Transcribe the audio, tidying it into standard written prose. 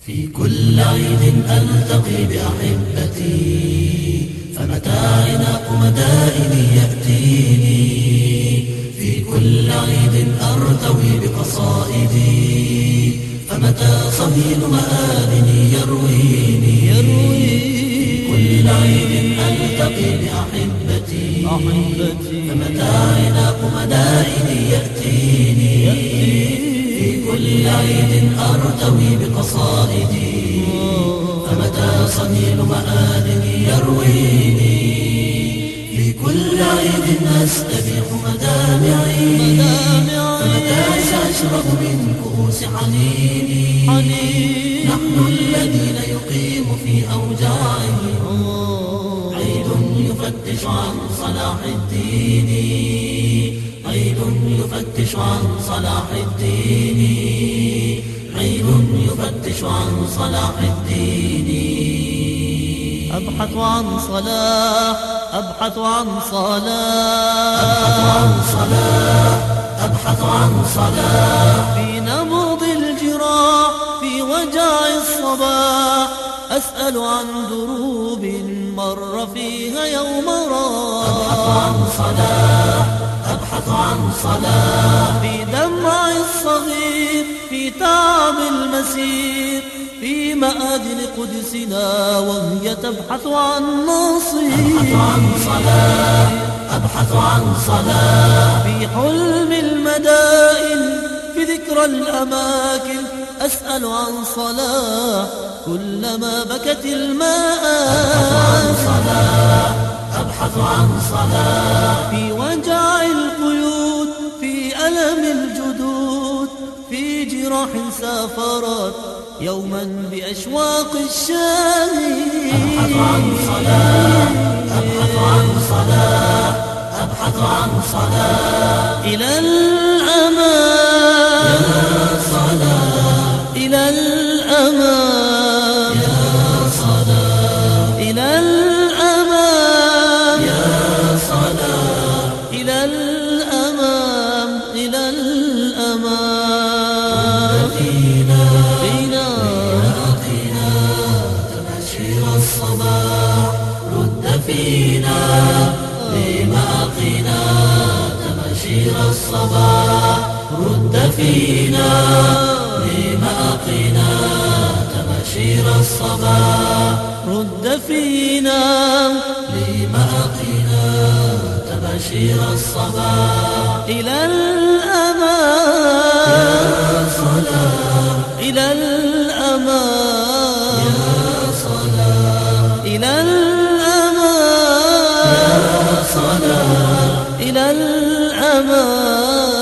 في كل عيد ألتقي بأحبتي، فمتى عناق مدائني يأتيني. في كل عيد أرتوي بقصائدي، فمتى صهيل مآذني يرويني. في كل عيد ألتقي بأحبتي، فمتى عناق مدائني يأتيني. في كل عيد أرتوي بقصائدي، فمتى صهيل مآذني يرويني. في كل عيد أستبيح مدامعي، فمتى سأشرب من كؤوس حنيني. نحن الذين يقيم في أوجاعهم عيد يفتش عن صلاح الدين. عيد يفتش عن صلاح الدين. عيد يفتش عن صلاح الدين. أبحث عن صلاح، أبحث عن صلاح، أبحث عن صلاح، أبحث عن صلاح. في نبض الجراح، في وجع الصباح، أسأل عن دروب مر فيها يوم راح. أبحث عن صلاح، أبحث عن صلاح. في دمع الصغير، في تعب المسير، في مآذن قدسنا وهي تبحث عن نصير. أبحث عن صلاح، أبحث عن صلاح. في حلم المدائن، في ذكرى الأماكن، أسأل عن صلاح كلما بكت المآذن. أبحث عن صلاح، أبحث عن صلاح. في وجع القيود، في ألم الجدود، في جراح سافرت يوما بأشواق الشاهين. أبحث عن صلاح، أبحث عن صلاح، أبحث عن صلاح. إلى الأمام يا صلاح، إلى الأمام يا صلاح، إلى الأمام يا صلاح. إلى الأمام إلى الأمام. فينا فينا أعطينا تبشير الصباح. رد فينا لمآقنا تبشير الصباح. رد فينا لمآقنا تبشير الصباح. رد فينا لمآقنا تبشير الصباح. إلى الأمام يا صلاح، إلى الأمام يا صلاح، إلى الأمام يا صلاح. إلى الأمام.